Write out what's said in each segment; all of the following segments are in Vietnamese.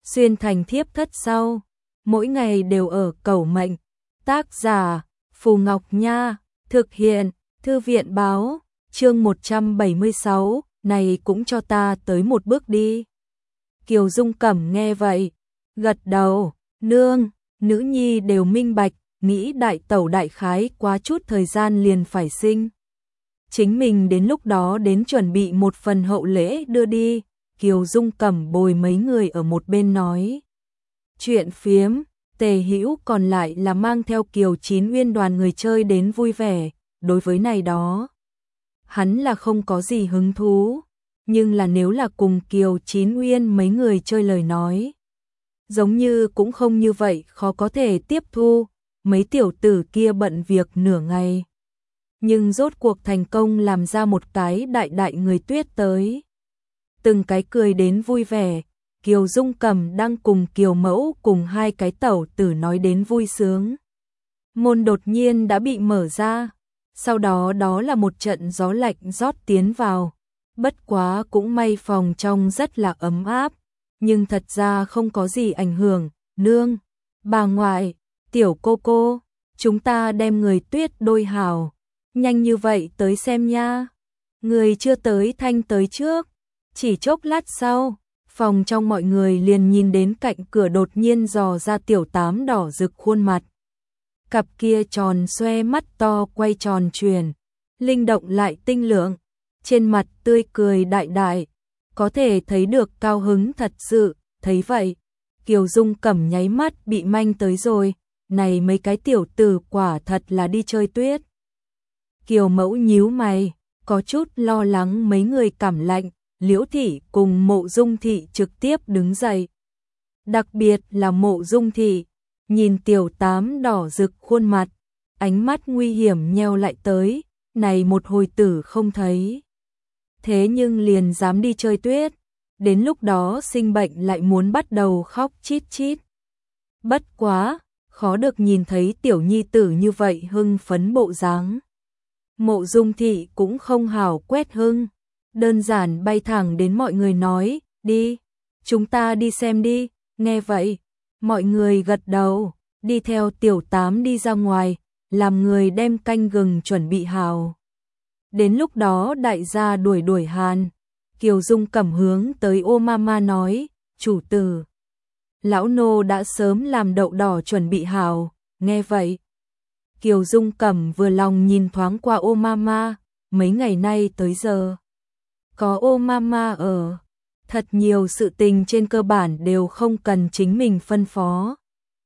xuyên thành thiếp thất sau, mỗi ngày đều ở cẩu mệnh. Tác giả Phù Ngọc Nha, thực hiện Thư viện Báo, chương 176, này cũng cho ta tới một bước đi. Kiều Dung Cẩm nghe vậy, gật đầu, nương, nữ nhi đều minh bạch, nghĩ đại tẩu đại khái quá chút thời gian liền phải sinh. Chính mình đến lúc đó đến chuẩn bị một phần hậu lễ đưa đi. Kiều Dung Cẩm bồi mấy người ở một bên nói chuyện phiếm. Tề Hữu còn lại là mang theo Kiều Chín Uyên đoàn người chơi đến vui vẻ. Đối với này đó, hắn là không có gì hứng thú, nhưng là nếu là cùng Kiều Chín Uyên mấy người chơi lời nói, giống như cũng không như vậy khó có thể tiếp thu. Mấy tiểu tử kia bận việc nửa ngày, nhưng rốt cuộc thành công làm ra một cái đại đại người tuyết tới. Từng cái cười đến vui vẻ. Kiều Dung Cẩm đang cùng Kiều Mẫu cùng hai cái tẩu tử nói đến vui sướng. Môn đột nhiên đã bị mở ra, sau đó đó là một trận gió lạnh rót tiến vào. Bất quá cũng may phòng trong rất là ấm áp, nhưng thật ra không có gì ảnh hưởng. Nương, bà ngoại, tiểu cô cô, chúng ta đem người tuyết đôi hào. Nhanh như vậy tới xem nha. Người chưa tới thanh tới trước. Chỉ chốc lát sau, phòng trong mọi người liền nhìn đến cạnh cửa đột nhiên dò ra tiểu tám đỏ rực khuôn mặt. Cặp kia tròn xoe mắt to quay tròn chuyển, linh động lại tinh lượng, trên mặt tươi cười đại đại, có thể thấy được cao hứng thật sự. Thấy vậy, Kiều Dung Cẩm nháy mắt bị manh tới rồi, này mấy cái tiểu tử quả thật là đi chơi tuyết. Kiều Mẫu nhíu mày, có chút lo lắng mấy người cảm lạnh. Liễu thị cùng Mộ Dung thị trực tiếp đứng dậy. Đặc biệt là Mộ Dung thị, nhìn tiểu tám đỏ rực khuôn mặt, ánh mắt nguy hiểm nheo lại tới, này một hồi tử không thấy. Thế nhưng liền dám đi chơi tuyết, đến lúc đó sinh bệnh lại muốn bắt đầu khóc chít chít. Bất quá, khó được nhìn thấy tiểu nhi tử như vậy hưng phấn bộ dáng. Mộ Dung thị cũng không hảo quét hưng, đơn giản bay thẳng đến mọi người nói, đi, chúng ta đi xem đi. Nghe vậy, mọi người gật đầu, đi theo tiểu tám đi ra ngoài, làm người đem canh gừng chuẩn bị hào. Đến lúc đó đại gia đuổi hàn, Kiều Dung Cẩm hướng tới ô mama nói, chủ tử, lão nô đã sớm làm đậu đỏ chuẩn bị hào. Nghe vậy, Kiều Dung Cẩm vừa lòng nhìn thoáng qua ô mama, mấy ngày nay tới giờ có ô mama ở, thật nhiều sự tình trên cơ bản đều không cần chính mình phân phó.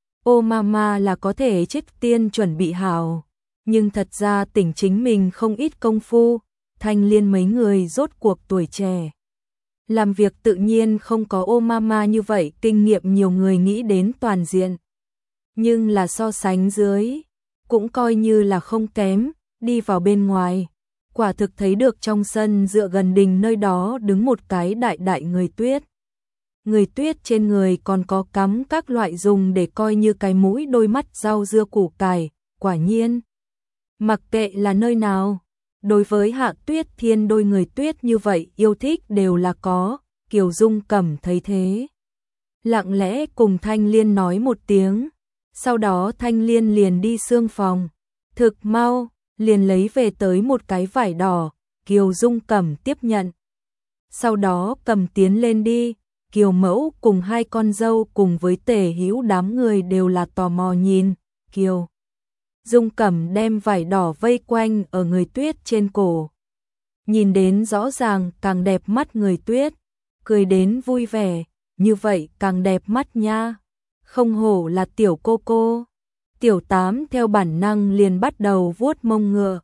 Ô mama là có thể trước tiên chuẩn bị hảo, nhưng thật ra tỉnh chính mình không ít công phu. Thanh Liên mấy người rốt cuộc tuổi trẻ, làm việc tự nhiên không có ô mama như vậy kinh nghiệm, nhiều người nghĩ đến toàn diện. Nhưng là so sánh dưới, cũng coi như là không kém. Đi vào bên ngoài, quả thực thấy được trong sân dựa gần đình nơi đó đứng một cái đại đại người tuyết. Người tuyết trên người còn có cắm các loại dùng để coi như cái mũi, đôi mắt, rau dưa củ cải. Quả nhiên, mặc kệ là nơi nào, đối với Hạ Tuyết Thiên đôi người tuyết như vậy yêu thích đều là có. Kiều Dung Cẩm thấy thế, lặng lẽ cùng Thanh Liên nói một tiếng, sau đó Thanh Liên liền đi xương phòng, thực mau liền lấy về tới một cái vải đỏ. Kiều Dung Cẩm tiếp nhận, sau đó cầm tiến lên đi. Kiều Mẫu cùng hai con dâu cùng với Tề Hữu đám người đều là tò mò nhìn. Kiều Dung Cẩm đem vải đỏ vây quanh ở người tuyết trên cổ, nhìn đến rõ ràng càng đẹp mắt. Người tuyết cười đến vui vẻ, như vậy càng đẹp mắt nha, không hổ là tiểu cô cô. Tiểu tám theo bản năng liền bắt đầu vuốt mông ngựa,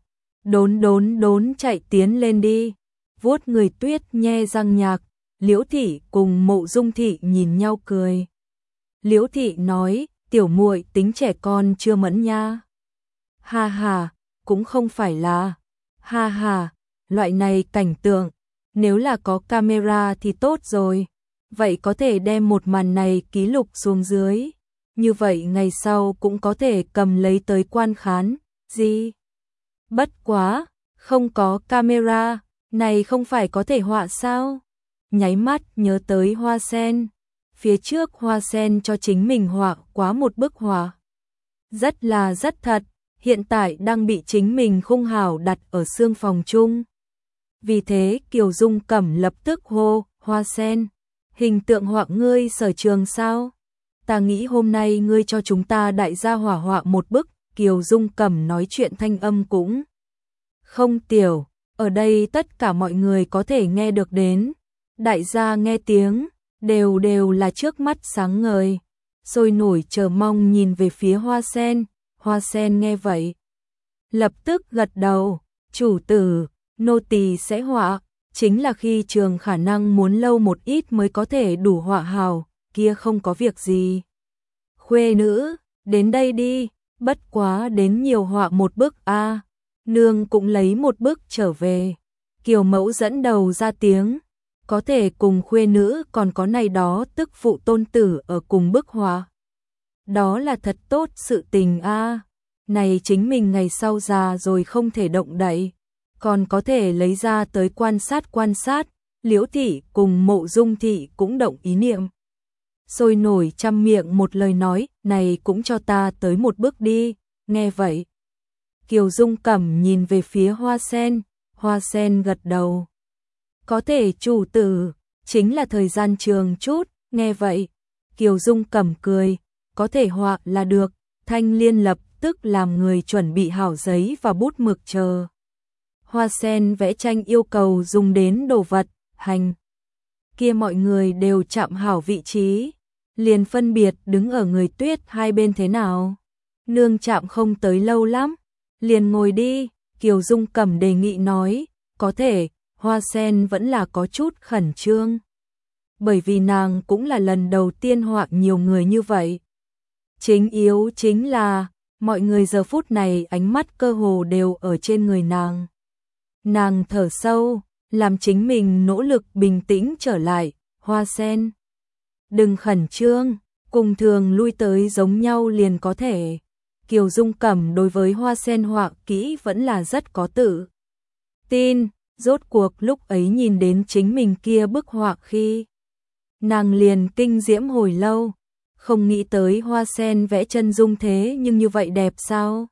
đốn chạy tiến lên đi, vuốt người tuyết nhe răng nhạc. Liễu thị cùng Mộ Dung thị nhìn nhau cười. Liễu thị nói, tiểu muội tính trẻ con chưa mẫn nha. Ha ha, cũng không phải là. Ha ha, loại này cảnh tượng, nếu là có camera thì tốt rồi. Vậy có thể đem một màn này ký lục xuống dưới. Như vậy ngày sau cũng có thể cầm lấy tới quan khán. Gì? Bất quá, không có camera, này không phải có thể họa sao? Nháy mắt nhớ tới hoa sen. Phía trước Hoa Sen cho chính mình họa quá một bức họa. Rất thật, hiện tại đang bị chính mình khung hảo đặt ở xương phòng chung. Vì thế Kiều Dung Cẩm lập tức hô, Hoa Sen, hình tượng họa ngươi sở trường sao? Ta nghĩ hôm nay ngươi cho chúng ta đại gia hỏa họa một bức. Kiều Dung Cẩm nói chuyện thanh âm cũng không tiểu, ở đây tất cả mọi người có thể nghe được đến. Đại gia nghe tiếng, đều là trước mắt sáng ngời, sôi nổi chờ mong nhìn về phía Hoa Sen. Hoa Sen nghe vậy, lập tức gật đầu, chủ tử, nô tỳ sẽ họa, chính là khi trường khả năng muốn lâu một ít mới có thể đủ họa hào, kia không có việc gì. Khuê nữ, đến đây đi, bất quá đến nhiều họa một bức a. Nương cũng lấy một bức trở về. Kiều mẫu dẫn đầu ra tiếng, có thể cùng khuê nữ còn có này đó tức phụ tôn tử ở cùng bức họa. Đó là thật tốt sự tình a. Này chính mình ngày sau già rồi không thể động đậy, còn có thể lấy ra tới quan sát. Liễu thị cùng Mộ Dung thị cũng động ý niệm. Sôi nổi trăm miệng một lời nói, này cũng cho ta tới một bước đi. Nghe vậy, Kiều Dung Cẩm nhìn về phía Hoa Sen gật đầu. Có thể chủ tử, chính là thời gian trường chút. Nghe vậy, Kiều Dung Cẩm cười, có thể họa là được. Thanh Liên lập tức làm người chuẩn bị hảo giấy và bút mực chờ. Hoa Sen vẽ tranh yêu cầu dùng đến đồ vật, hành. Kia mọi người đều chạm hảo vị trí, liền phân biệt đứng ở người tuyết hai bên thế nào. Nương chạm không tới lâu lắm, liền ngồi đi. Kiều Dung Cẩm đề nghị nói, có thể. Hoa Sen vẫn là có chút khẩn trương, bởi vì nàng cũng là lần đầu tiên họa nhiều người như vậy. Chính yếu chính là, mọi người giờ phút này ánh mắt cơ hồ đều ở trên người nàng. Nàng thở sâu, làm chính mình nỗ lực bình tĩnh trở lại. Hoa Sen, đừng khẩn trương, cùng thường lui tới giống nhau liền có thể. Kiều Dung Cẩm đối với Hoa Sen họa kỹ vẫn là rất có tự tin. Rốt cuộc lúc ấy nhìn đến chính mình kia bức họa khi, nàng liền kinh diễm hồi lâu, không nghĩ tới Hoa Sen vẽ chân dung thế nhưng như vậy đẹp sao?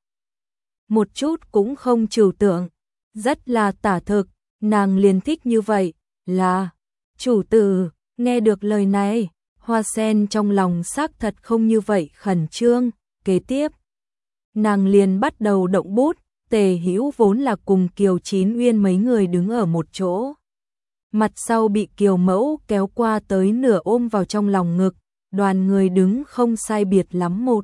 Một chút cũng không trừu tượng, rất là tả thực, nàng liền thích như vậy, là chủ tử. Nghe được lời này, Hoa Sen trong lòng xác thật không như vậy khẩn trương. Kế tiếp, nàng liền bắt đầu động bút. Tề Hữu vốn là cùng Kiều Chín Uyên mấy người đứng ở một chỗ, mặt sau bị Kiều Mẫu kéo qua tới nửa ôm vào trong lòng ngực, đoàn người đứng không sai biệt lắm một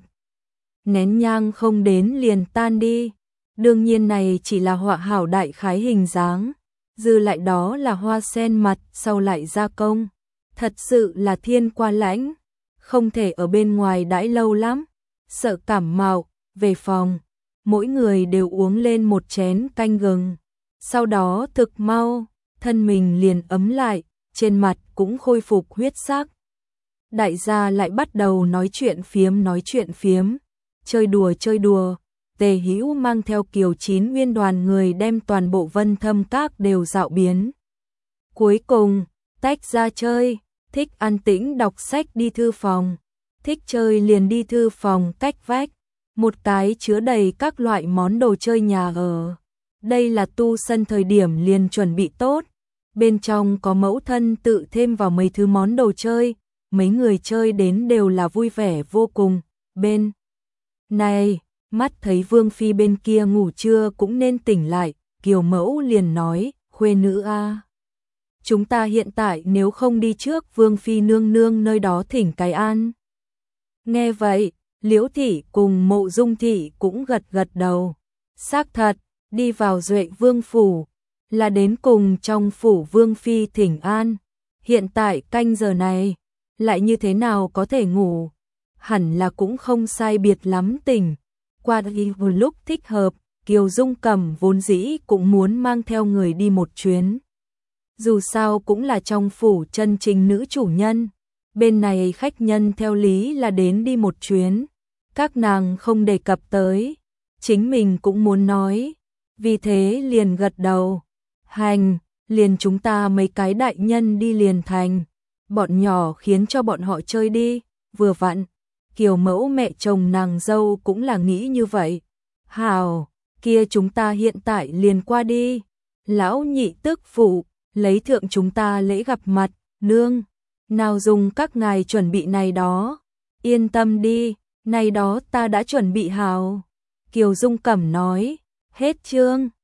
nén nhang không đến liền tan đi. Đương nhiên này chỉ là họa hảo đại khái hình dáng, dư lại đó là Hoa Sen mặt sau lại gia công, thật sự là thiên qua lãnh, không thể ở bên ngoài đãi lâu lắm, sợ cảm mạo. Về phòng, mỗi người đều uống lên một chén canh gừng, sau đó thực mau, thân mình liền ấm lại, trên mặt cũng khôi phục huyết sắc. Đại gia lại bắt đầu nói chuyện phiếm, chơi đùa. Tề Hữu mang theo Kiều Chín Uyên đoàn người đem toàn bộ Vân Thâm Các đều dạo biến. Cuối cùng, tách ra chơi, thích an tĩnh đọc sách đi thư phòng, thích chơi liền đi thư phòng cách vách. Một cái chứa đầy các loại món đồ chơi nhà ở. Đây là tu sân thời điểm liền chuẩn bị tốt. Bên trong có mẫu thân tự thêm vào mấy thứ món đồ chơi. Mấy người chơi đến đều là vui vẻ vô cùng. Bên này, mắt thấy Vương Phi bên kia ngủ trưa cũng nên tỉnh lại. Kiều Mẫu liền nói, khuê nữ a, chúng ta hiện tại nếu không đi trước Vương Phi nương nương nơi đó thỉnh cái an. Nghe vậy, Liễu thị cùng Mộ Dung thị cũng gật đầu. Xác thật, đi vào Duệ Vương phủ là đến cùng trong phủ Vương Phi thỉnh an. Hiện tại canh giờ này, lại như thế nào có thể ngủ? Hẳn là cũng không sai biệt lắm tỉnh. Qua đi một lúc thích hợp, Kiều Dung Cẩm vốn dĩ cũng muốn mang theo người đi một chuyến. Dù sao cũng là trong phủ chân chính nữ chủ nhân. Bên này khách nhân theo lý là đến đi một chuyến, các nàng không đề cập tới, chính mình cũng muốn nói, vì thế liền gật đầu. Hành, liền chúng ta mấy cái đại nhân đi liền thành. bọn nhỏ khiến cho bọn họ chơi đi, vừa vặn. Kiều mẫu mẹ chồng nàng dâu cũng là nghĩ như vậy. Hào, kia chúng ta hiện tại liền qua đi. Lão nhị tức phụ, lấy thượng chúng ta lễ gặp mặt, nương. Nào dùng các ngài chuẩn bị này đó. Yên tâm đi, này đó ta đã chuẩn bị hào. Kiều Dung Cẩm nói, hết chương.